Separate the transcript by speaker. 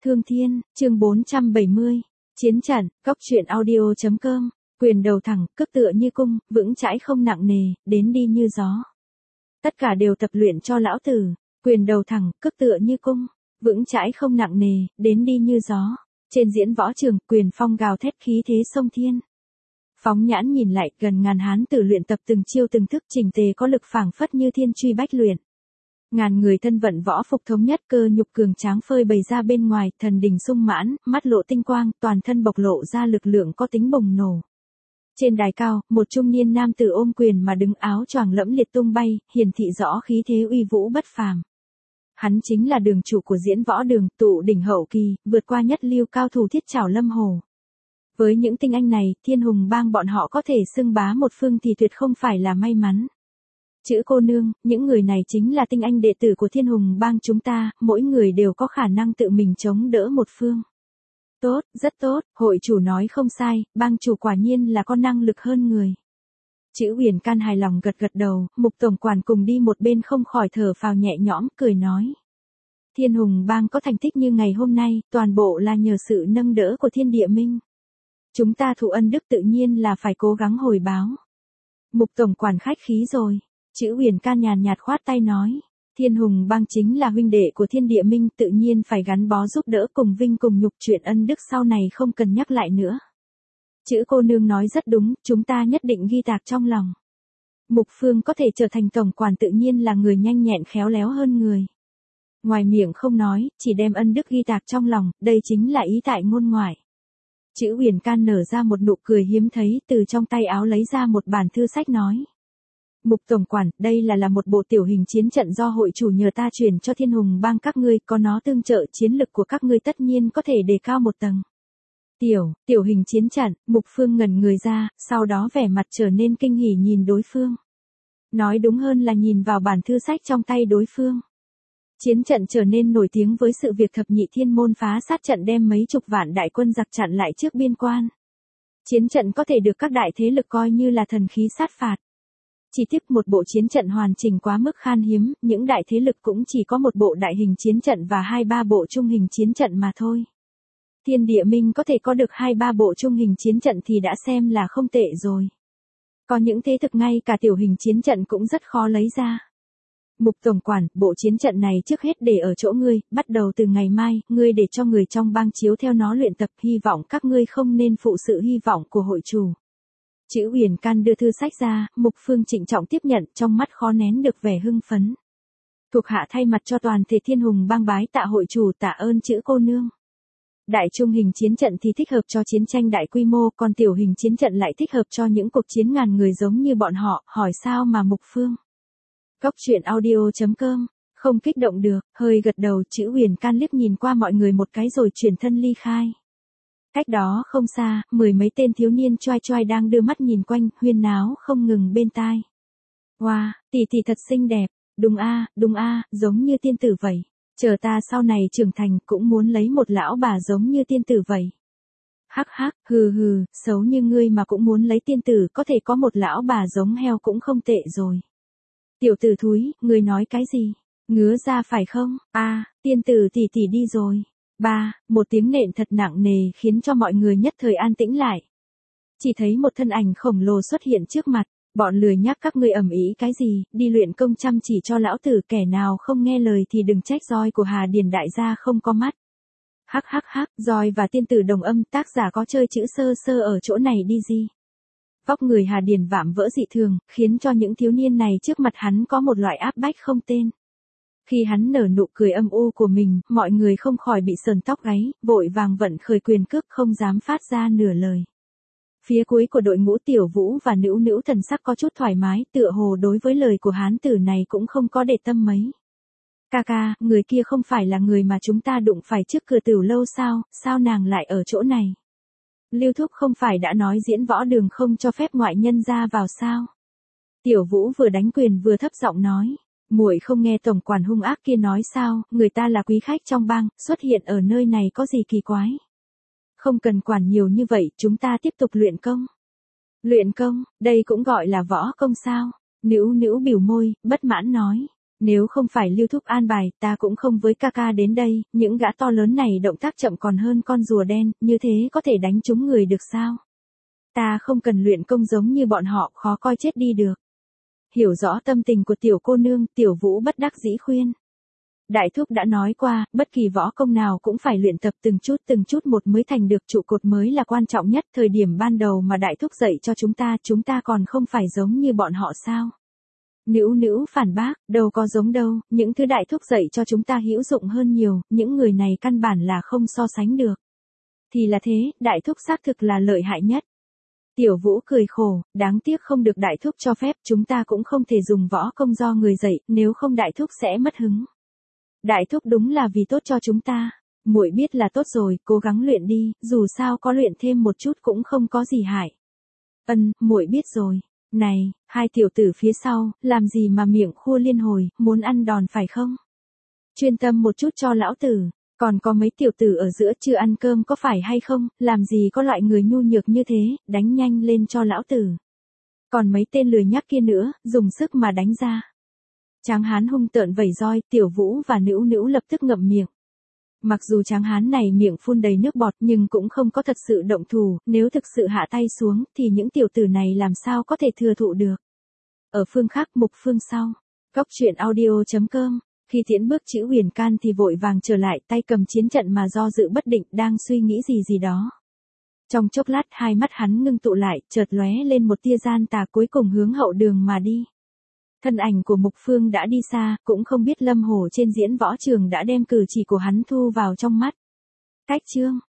Speaker 1: Thương Thiên, chương 470. Chiến trận, cốc truyện audio.com. Quyền đầu thẳng, cước tựa như cung, vững chãi không nặng nề, đến đi như gió. Tất cả đều tập luyện cho lão tử. Quyền đầu thẳng, cước tựa như cung, vững chãi không nặng nề, đến đi như gió. Trên diễn võ trường, Quyền Phong gào thét khí thế sông thiên. Phóng nhãn nhìn lại, gần ngàn hán tử luyện tập từng chiêu từng thức chỉnh tề có lực phảng phất như thiên truy bách luyện. Ngàn người thân vận võ phục thống nhất, cơ nhục cường tráng phơi bày ra bên ngoài, thần đình sung mãn, mắt lộ tinh quang, toàn thân bộc lộ ra lực lượng có tính bùng nổ. Trên đài cao, một trung niên nam tử ôm quyền mà đứng, áo choàng lẫm liệt tung bay, hiển thị rõ khí thế uy vũ bất phàm. Hắn chính là đường chủ của diễn võ đường, tụ đỉnh hậu kỳ, vượt qua nhất lưu cao thủ Thiết Trảo Lâm Hồ. Với những tinh anh này, Thiên Hùng Bang bọn họ có thể xưng bá một phương thì tuyệt không phải là may mắn. Chữ cô nương, những người này chính là tinh anh đệ tử của Thiên Hùng Bang chúng ta, mỗi người đều có khả năng tự mình chống đỡ một phương. Tốt, rất tốt, hội chủ nói không sai, bang chủ quả nhiên là có năng lực hơn người. Chữ Huyền Can hài lòng gật gật đầu, Mục tổng quản cùng đi một bên không khỏi thở phào nhẹ nhõm, cười nói. Thiên Hùng Bang có thành tích như ngày hôm nay, toàn bộ là nhờ sự nâng đỡ của Thiên Địa Minh. Chúng ta thụ ân đức tự nhiên là phải cố gắng hồi báo. Mục tổng quản khách khí rồi. Chữ Huyền Can nhàn nhạt khoát tay nói. Thiên Hùng Bang chính là huynh đệ của Thiên Địa Minh, tự nhiên phải gắn bó giúp đỡ cùng vinh cùng nhục, chuyện ân đức sau này không cần nhắc lại nữa. Chữ cô nương nói rất đúng, chúng ta nhất định ghi tạc trong lòng. Mục Phương có thể trở thành tổng quản tự nhiên là người nhanh nhẹn khéo léo hơn người. Ngoài miệng không nói, chỉ đem ân đức ghi tạc trong lòng, đây chính là ý tại ngôn ngoại. Chữ Huyền Can nở ra một nụ cười hiếm thấy, từ trong tay áo lấy ra một bản thư sách nói. Mục tổng quản, đây là một bộ tiểu hình chiến trận do hội chủ nhờ ta truyền cho Thiên Hùng Bang các ngươi, có nó tương trợ chiến lực của các ngươi tất nhiên có thể đề cao một tầng. Tiểu hình chiến trận, Mục Phương ngẩn người ra, sau đó vẻ mặt trở nên kinh hỉ nhìn đối phương. Nói đúng hơn là nhìn vào bản thư sách trong tay đối phương. Chiến trận trở nên nổi tiếng với sự việc thập nhị thiên môn phá sát trận đem mấy chục vạn đại quân giặc chặn lại trước biên quan. Chiến trận có thể được các đại thế lực coi như là thần khí sát phạt. Chỉ tiếc một bộ chiến trận hoàn chỉnh quá mức khan hiếm, những đại thế lực cũng chỉ có một bộ đại hình chiến trận và 2-3 bộ trung hình chiến trận mà thôi. Thiên Địa Minh có thể có được 2-3 bộ trung hình chiến trận thì đã xem là không tệ rồi. Có những thế thực ngay cả tiểu hình chiến trận cũng rất khó lấy ra. Mục tổng quản, bộ chiến trận này trước hết để ở chỗ ngươi, bắt đầu từ ngày mai, ngươi để cho người trong bang chiếu theo nó luyện tập, hy vọng các ngươi không nên phụ sự hy vọng của hội chủ. Chữ Huyền Can đưa thư sách ra, Mục Phương trịnh trọng tiếp nhận, trong mắt khó nén được vẻ hưng phấn. Thuộc hạ thay mặt cho toàn thể Thiên Hùng Bang bái tạ hội chủ, tạ ơn chữ cô nương. Đại trung hình chiến trận thì thích hợp cho chiến tranh đại quy mô, còn tiểu hình chiến trận lại thích hợp cho những cuộc chiến ngàn người giống như bọn họ, hỏi sao mà Mục Phương. Cốc truyện audio.com, không kích động được, hơi gật đầu. Chữ Huyền Can liếc nhìn qua mọi người một cái rồi chuyển thân ly khai. Cách đó không xa, 10 mấy tên thiếu niên choai choai đang đưa mắt nhìn quanh, huyên náo không ngừng bên tai. Wow, tỷ thật xinh đẹp, đúng a, giống như tiên tử vậy. Chờ ta sau này trưởng thành cũng muốn lấy một lão bà giống như tiên tử vậy. Hắc hắc, hừ, xấu như ngươi mà cũng muốn lấy tiên tử, có thể có một lão bà giống heo cũng không tệ rồi. Tiểu tử thúi, ngươi nói cái gì? Ngứa ra phải không? Tiên tử tỷ đi rồi. Một tiếng nện thật nặng nề khiến cho mọi người nhất thời an tĩnh lại. Chỉ thấy một thân ảnh khổng lồ xuất hiện trước mặt, bọn lười nhác các ngươi ầm ĩ cái gì, đi luyện công chăm chỉ cho lão tử, kẻ nào không nghe lời thì đừng trách roi của Hà Điền đại gia không có mắt. Hắc, roi và tiên tử đồng âm, tác giả có chơi chữ sơ ở chỗ này đi gì. Vóc người Hà Điền vạm vỡ dị thường, khiến cho những thiếu niên này trước mặt hắn có một loại áp bách không tên. Khi hắn nở nụ cười âm u của mình, mọi người không khỏi bị sờn tóc gáy, vội vàng vận khởi quyền cước không dám phát ra nửa lời. Phía cuối của đội ngũ Tiểu Vũ và Nữu Nữu thần sắc có chút thoải mái, tựa hồ đối với lời của hán tử này cũng không có để tâm mấy. Ca, người kia không phải là người mà chúng ta đụng phải trước cửa Tửu lâu sao nàng lại ở chỗ này? Lưu thúc không phải đã nói diễn võ đường không cho phép ngoại nhân ra vào sao? Tiểu Vũ vừa đánh quyền vừa thấp giọng nói. Muội không nghe tổng quản hung ác kia nói sao, người ta là quý khách trong bang, xuất hiện ở nơi này có gì kỳ quái. Không cần quản nhiều như vậy, chúng ta tiếp tục luyện công. Luyện công, đây cũng gọi là võ công sao? Nữu bỉu môi, bất mãn nói. Nếu không phải Lưu Thúc an bài, ta cũng không với ca ca đến đây, những gã to lớn này động tác chậm còn hơn con rùa đen, như thế có thể đánh trúng người được sao? Ta không cần luyện công giống như bọn họ, khó coi chết đi được. Hiểu rõ tâm tình của tiểu cô nương, Tiểu Vũ bất đắc dĩ khuyên. Đại thúc đã nói qua, bất kỳ võ công nào cũng phải luyện tập từng chút một mới thành được, trụ cột mới là quan trọng nhất. Thời điểm ban đầu mà đại thúc dạy cho chúng ta còn không phải giống như bọn họ sao? Nữu Nữu phản bác, đâu có giống đâu, những thứ đại thúc dạy cho chúng ta hữu dụng hơn nhiều, những người này căn bản là không so sánh được. Thì là thế, đại thúc xác thực là lợi hại nhất. Tiểu Vũ cười khổ, đáng tiếc không được đại thúc cho phép, chúng ta cũng không thể dùng võ công do người dạy, nếu không đại thúc sẽ mất hứng. Đại thúc đúng là vì tốt cho chúng ta. Muội biết là tốt rồi, cố gắng luyện đi, dù sao có luyện thêm một chút cũng không có gì hại. Muội biết rồi. Này, hai tiểu tử phía sau, làm gì mà miệng khua liên hồi, muốn ăn đòn phải không? Chuyên tâm một chút cho lão tử, còn có mấy tiểu tử ở giữa chưa ăn cơm có phải hay không, làm gì có loại người nhu nhược như thế, đánh nhanh lên cho lão tử. Còn mấy tên lười nhác kia nữa, dùng sức mà đánh ra. Tráng hán hung tợn vẩy roi, Tiểu Vũ và Nữu Nữu lập tức ngậm miệng. Mặc dù tráng hán này miệng phun đầy nước bọt nhưng cũng không có thật sự động thủ, nếu thực sự hạ tay xuống thì những tiểu tử này làm sao có thể thừa thụ được. Ở phương khác mục phương sau, Góc truyện audio.com, khi Tiễn bước chữ Huyền Can thì vội vàng trở lại, tay cầm chiến trận mà do dự bất định, đang suy nghĩ gì đó. Trong chốc lát hai mắt hắn ngưng tụ lại, chợt lóe lên một tia gian tà, cuối cùng hướng hậu đường mà đi. Thân ảnh của Mục Phương đã đi xa, cũng không biết Lâm Hổ trên diễn võ trường đã đem cử chỉ của hắn thu vào trong mắt. Cách chương